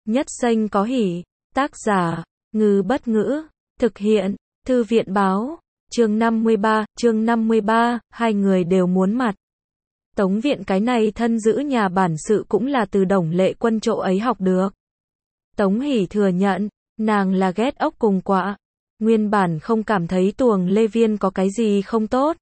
Nhất xanh có hỉ. Tác giả, Ngư Bất Ngữ. Thực hiện, Thư viện Báo. Chương 53, hai người đều muốn mặt. Tống Viện cái này thân giữ nhà bản sự cũng là từ Đồng Lệ Quân chỗ ấy học được. Tống Hỷ thừa nhận, nàng là ghét ốc cùng quạ. Nguyên bản không cảm thấy tuồng Lê Viên có cái gì không tốt.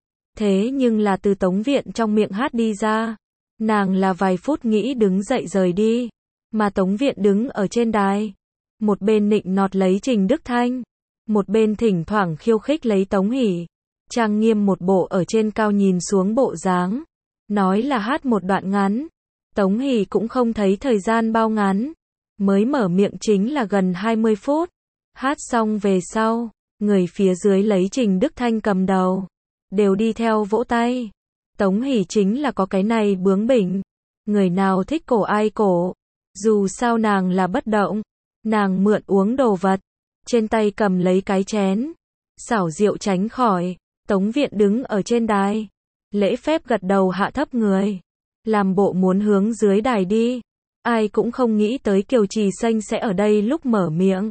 Thế nhưng là từ Tống Viện trong miệng hát đi ra. Nàng là vài phút nghĩ đứng dậy rời đi. Mà Tống Viện đứng ở trên đài. Một bên nịnh nọt lấy Trình Đức Thanh. Một bên thỉnh thoảng khiêu khích lấy Tống Hỷ. Trang nghiêm một bộ ở trên cao nhìn xuống bộ dáng. Nói là hát một đoạn ngắn. Tống Hỷ cũng không thấy thời gian bao ngắn. Mới mở miệng chính là gần 20 phút. Hát xong về sau, người phía dưới lấy Trình Đức Thanh cầm đầu. Đều đi theo vỗ tay. Tống Hỷ chính là có cái này bướng bỉnh. Người nào thích cổ ai cổ. Dù sao nàng là bất động. Nàng mượn uống đồ vật. Trên tay cầm lấy cái chén. Xảo diệu tránh khỏi. Tống Viện đứng ở trên đài. Lễ phép gật đầu hạ thấp người. Làm bộ muốn hướng dưới đài đi. Ai cũng không nghĩ tới Kiều Trì Xanh sẽ ở đây lúc mở miệng.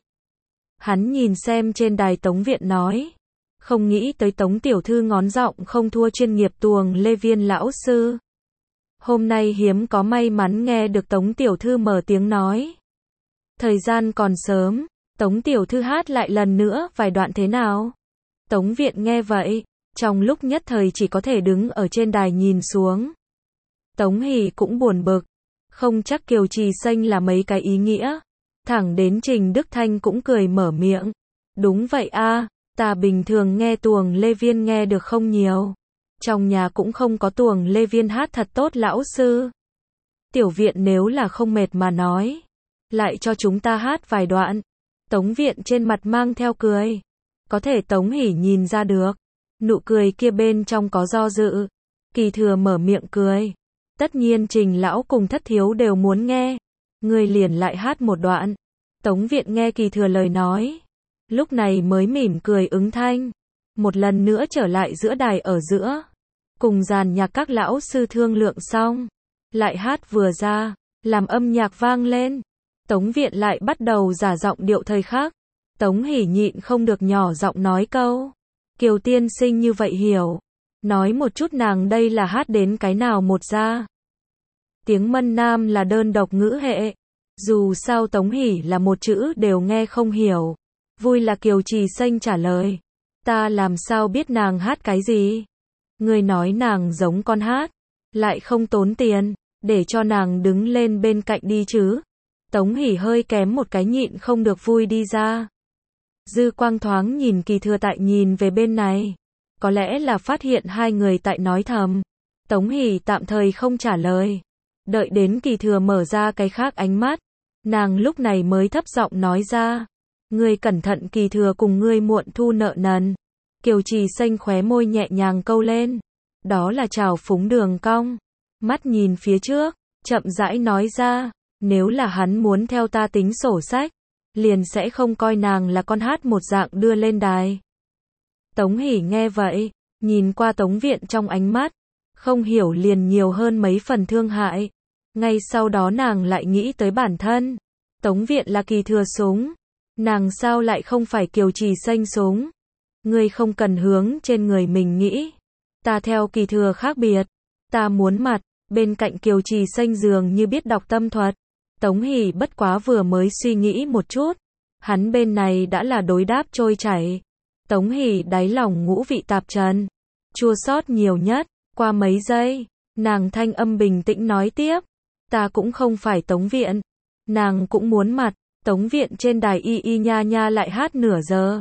Hắn nhìn xem trên đài Tống Viện nói. Không nghĩ tới Tống tiểu thư ngón giọng không thua chuyên nghiệp tuồng Lê Viên lão sư. Hôm nay hiếm có may mắn nghe được Tống tiểu thư mở tiếng nói. Thời gian còn sớm, Tống tiểu thư hát lại lần nữa vài đoạn thế nào? Tống Viện nghe vậy, trong lúc nhất thời chỉ có thể đứng ở trên đài nhìn xuống. Tống Hỷ cũng buồn bực, không chắc Kiều Trì Xanh là mấy cái ý nghĩa. Thẳng đến Trình Đức Thanh cũng cười mở miệng. Đúng vậy a, ta bình thường nghe tuồng Lê Viên nghe được không nhiều. Trong nhà cũng không có tuồng Lê Viên hát thật tốt lão sư. Tiểu Viện nếu là không mệt mà nói, lại cho chúng ta hát vài đoạn. Tống Viện trên mặt mang theo cười. Có thể Tống Hỷ nhìn ra được. Nụ cười kia bên trong có do dự. Kỳ Thừa mở miệng cười. Tất nhiên Trình lão cùng Thất thiếu đều muốn nghe. Người liền lại hát một đoạn. Tống Viện nghe Kỳ Thừa lời nói. Lúc này mới mỉm cười ứng thanh. Một lần nữa trở lại giữa đài ở giữa. Cùng dàn nhạc các lão sư thương lượng xong. Lại hát vừa ra. Làm âm nhạc vang lên. Tống Viện lại bắt đầu giả giọng điệu thời khác. Tống Hỷ nhịn không được nhỏ giọng nói câu. Kiều tiên sinh như vậy hiểu. Nói một chút nàng đây là hát đến cái nào một ra. Tiếng Mân Nam là đơn độc ngữ hệ. Dù sao Tống Hỷ là một chữ đều nghe không hiểu. Vui là Kiều Trì Xanh trả lời. Ta làm sao biết nàng hát cái gì? Người nói nàng giống con hát. Lại không tốn tiền. Để cho nàng đứng lên bên cạnh đi chứ. Tống Hỷ hơi kém một cái nhịn không được vui đi ra. Dư quang thoáng nhìn Kỳ Thừa tại nhìn về bên này. Có lẽ là phát hiện hai người tại nói thầm. Tống Hỷ tạm thời không trả lời. Đợi đến Kỳ Thừa mở ra cái khác ánh mắt. Nàng lúc này mới thấp giọng nói ra. Ngươi cẩn thận Kỳ Thừa cùng ngươi muộn thu nợ nần. Kiều Trì Xanh khóe môi nhẹ nhàng câu lên. Đó là trào phúng đường cong. Mắt nhìn phía trước, chậm rãi nói ra. Nếu là hắn muốn theo ta tính sổ sách, liền sẽ không coi nàng là con hát một dạng đưa lên đài. Tống Hỷ nghe vậy, nhìn qua Tống Viện trong ánh mắt, không hiểu liền nhiều hơn mấy phần thương hại. Ngay sau đó nàng lại nghĩ tới bản thân. Tống Viện là Kỳ Thừa súng. Nàng sao lại không phải Kiều Trì Xanh súng? Ngươi không cần hướng trên người mình nghĩ. Ta theo Kỳ Thừa khác biệt. Ta muốn mặt, bên cạnh Kiều Trì Xanh dường như biết đọc tâm thuật. Tống Hỷ bất quá vừa mới suy nghĩ một chút. Hắn bên này đã là đối đáp trôi chảy. Tống Hỷ đáy lòng ngũ vị tạp trần. Chua xót nhiều nhất. Qua mấy giây, nàng thanh âm bình tĩnh nói tiếp. Ta cũng không phải Tống Viện. Nàng cũng muốn mặt. Tống Viện trên đài y y nha nha lại hát nửa giờ.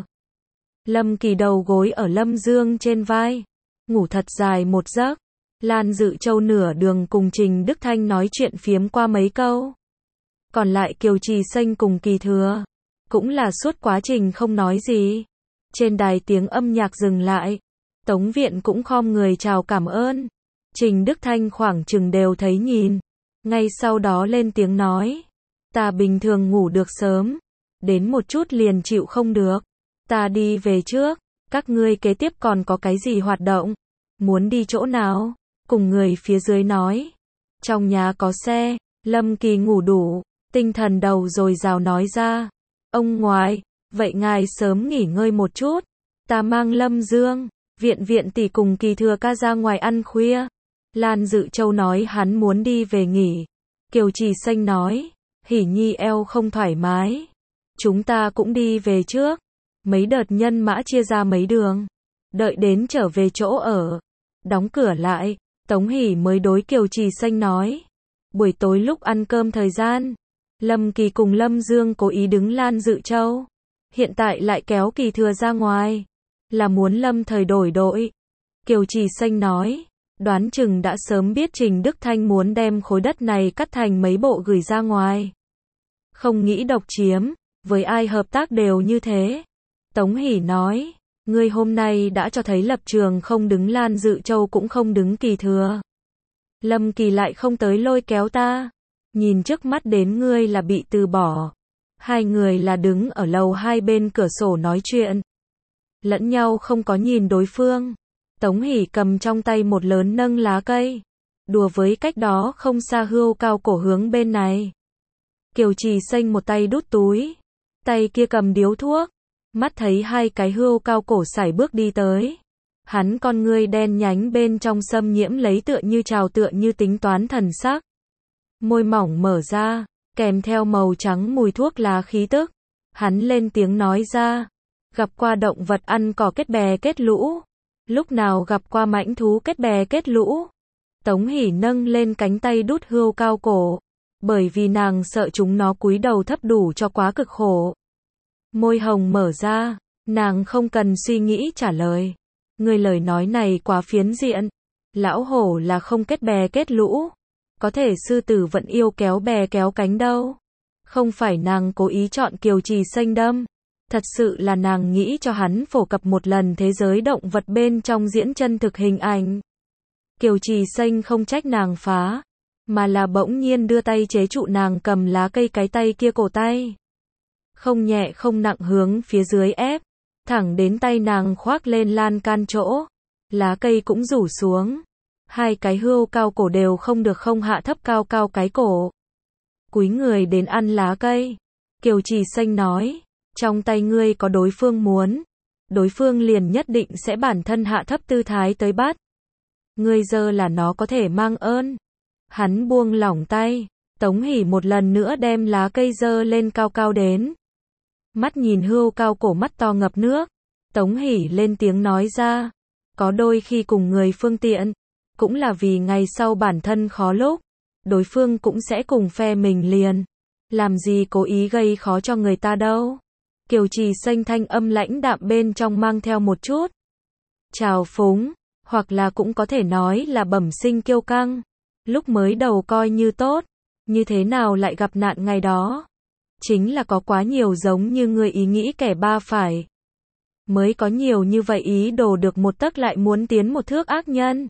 Lâm Kỳ đầu gối ở Lâm Dương trên vai. Ngủ thật dài một giấc. Lan Dự Châu nửa đường cùng Trình Đức Thanh nói chuyện phiếm qua mấy câu. Còn lại Kiều Trì Xanh cùng Kỳ Thừa. Cũng là suốt quá trình không nói gì. Trên đài tiếng âm nhạc dừng lại. Tống Viện cũng khom người chào cảm ơn. Trình Đức Thanh khoảng chừng đều thấy nhìn. Ngay sau đó lên tiếng nói. Ta bình thường ngủ được sớm. Đến một chút liền chịu không được. Ta đi về trước. Các ngươi kế tiếp còn có cái gì hoạt động? Muốn đi chỗ nào? Cùng người phía dưới nói. Trong nhà có xe. Lâm Kỳ ngủ đủ. tinh thần đầu dồi dào nói ra. Ông ngoại, vậy ngài sớm nghỉ ngơi một chút. Ta mang Lâm Dương, Viện tỷ cùng Kỳ Thừa ca ra ngoài ăn khuya. Lan Dự Châu nói hắn muốn đi về nghỉ. Kiều Trì Xanh nói, Hỉ Nhi eo không thoải mái. Chúng ta cũng đi về trước. Mấy đợt nhân mã chia ra mấy đường. Đợi đến trở về chỗ ở. Đóng cửa lại, Tống Hỷ mới đối Kiều Trì Xanh nói. Buổi tối lúc ăn cơm thời gian, Lâm Kỳ cùng Lâm Dương cố ý đứng Lan Dự Châu. Hiện tại lại kéo Kỳ Thừa ra ngoài. Là muốn lâm thời đổi đội. Kiều Trì Xanh nói, đoán chừng đã sớm biết Trình Đức Thanh muốn đem khối đất này cắt thành mấy bộ gửi ra ngoài. Không nghĩ độc chiếm, với ai hợp tác đều như thế. Tống Hỷ nói, ngươi hôm nay đã cho thấy lập trường không đứng Lan Dự Châu cũng không đứng Kỳ Thừa. Lâm Kỳ lại không tới lôi kéo ta. Nhìn trước mắt đến ngươi là bị từ bỏ. Hai người là đứng ở lầu hai bên cửa sổ nói chuyện. Lẫn nhau không có nhìn đối phương. Tống Hỷ cầm trong tay một lớn nâng lá cây. Đùa với cách đó không xa Hươu Cao Cổ hướng bên này. Kiều Trì Xanh một tay đút túi. Tay kia cầm điếu thuốc. Mắt thấy hai cái Hươu Cao Cổ sải bước đi tới. Hắn con ngươi đen nhánh bên trong xâm nhiễm lấy tựa như trào tựa như tính toán thần sắc. Môi mỏng mở ra, kèm theo màu trắng mùi thuốc lá khí tức. Hắn lên tiếng nói ra. Gặp qua động vật ăn cỏ kết bè kết lũ. Lúc nào gặp qua mãnh thú kết bè kết lũ. Tống Hỷ nâng lên cánh tay đút Hươu Cao Cổ. Bởi vì nàng sợ chúng nó cúi đầu thấp đủ cho quá cực khổ. Môi hồng mở ra, nàng không cần suy nghĩ trả lời. Người lời nói này quá phiến diện. Lão hổ là không kết bè kết lũ. Có thể sư tử vẫn yêu kéo bè kéo cánh đâu. Không phải nàng cố ý chọn Kiều Trì Xanh đâm. Thật sự là nàng nghĩ cho hắn phổ cập một lần thế giới động vật bên trong diễn chân thực hình ảnh. Kiều Trì Xanh không trách nàng phá, mà là bỗng nhiên đưa tay chế trụ nàng cầm lá cây cái tay kia cổ tay. Không nhẹ không nặng hướng phía dưới ép, thẳng đến tay nàng khoác lên lan can chỗ. Lá cây cũng rủ xuống. Hai cái Hươu Cao Cổ đều không được không hạ thấp cao cao cái cổ. Cúi người đến ăn lá cây. Kiều Trì Xanh nói, trong tay ngươi có đối phương muốn. Đối phương liền nhất định sẽ bản thân hạ thấp tư thái tới bắt. Ngươi giơ là nó có thể mang ơn. Hắn buông lỏng tay. Tống Hỷ một lần nữa đem lá cây giơ lên cao cao đến. Mắt nhìn Hươu Cao Cổ mắt to ngập nước. Tống Hỷ lên tiếng nói ra. Có đôi khi cùng người phương tiện. Cũng là vì ngày sau bản thân khó lúc. Đối phương cũng sẽ cùng phe mình liền. Làm gì cố ý gây khó cho người ta đâu. Kiều Trì Xanh thanh âm lãnh đạm bên trong mang theo một chút trào phúng, hoặc là cũng có thể nói là bẩm sinh kiêu căng. Lúc mới đầu coi như tốt, như thế nào lại gặp nạn ngày đó. Chính là có quá nhiều giống như người ý nghĩ kẻ ba phải. Mới có nhiều như vậy ý đồ được một tấc lại muốn tiến một thước ác nhân.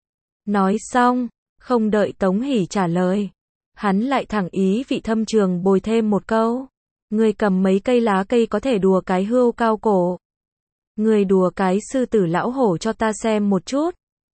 Nói xong, không đợi Tống Hỷ trả lời. Hắn lại thẳng ý vị thâm trường bồi thêm một câu. Người cầm mấy cây lá cây có thể đùa cái Hươu Cao Cổ. Người đùa cái sư tử lão hổ cho ta xem một chút.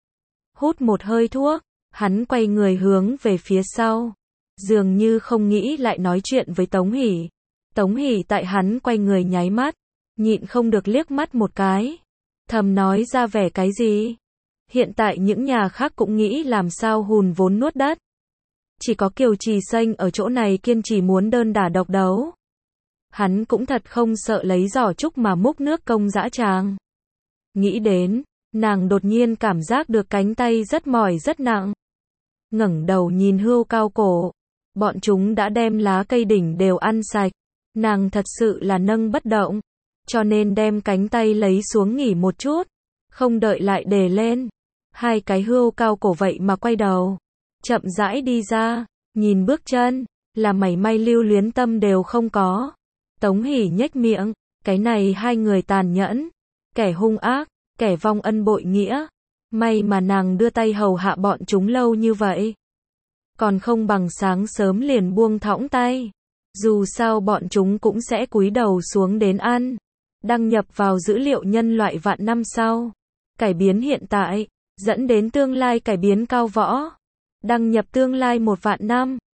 Hút một hơi thuốc, hắn quay người hướng về phía sau. Dường như không nghĩ lại nói chuyện với Tống Hỷ. Tống Hỷ tại hắn quay người nháy mắt, nhịn không được liếc mắt một cái. Thầm nói ra vẻ cái gì? Hiện tại những nhà khác cũng nghĩ làm sao hùn vốn nuốt đất. Chỉ có Kiều Trì Xanh ở chỗ này kiên trì muốn đơn đả độc đấu. Hắn cũng thật không sợ lấy giỏ trúc mà múc nước công dã tràng. Nghĩ đến, nàng đột nhiên cảm giác được cánh tay rất mỏi rất nặng. Ngẩng đầu nhìn Hươu Cao Cổ. Bọn chúng đã đem lá cây đỉnh đều ăn sạch. Nàng thật sự là nâng bất động. Cho nên đem cánh tay lấy xuống nghỉ một chút. Không đợi lại đề lên. Hai cái Hươu Cao Cổ vậy mà quay đầu. Chậm rãi đi ra. Nhìn bước chân, là mảy may lưu luyến tâm đều không có. Tống Hỷ nhếch miệng. Cái này hai người tàn nhẫn. Kẻ hung ác, kẻ vong ân bội nghĩa. May mà nàng đưa tay hầu hạ bọn chúng lâu như vậy. Còn không bằng sáng sớm liền buông thõng tay. Dù sao bọn chúng cũng sẽ cúi đầu xuống đến ăn. Đăng nhập vào dữ liệu nhân loại vạn năm sau. Cải biến hiện tại, dẫn đến tương lai cải biến cao võ. Đăng nhập tương lai 1 vạn năm.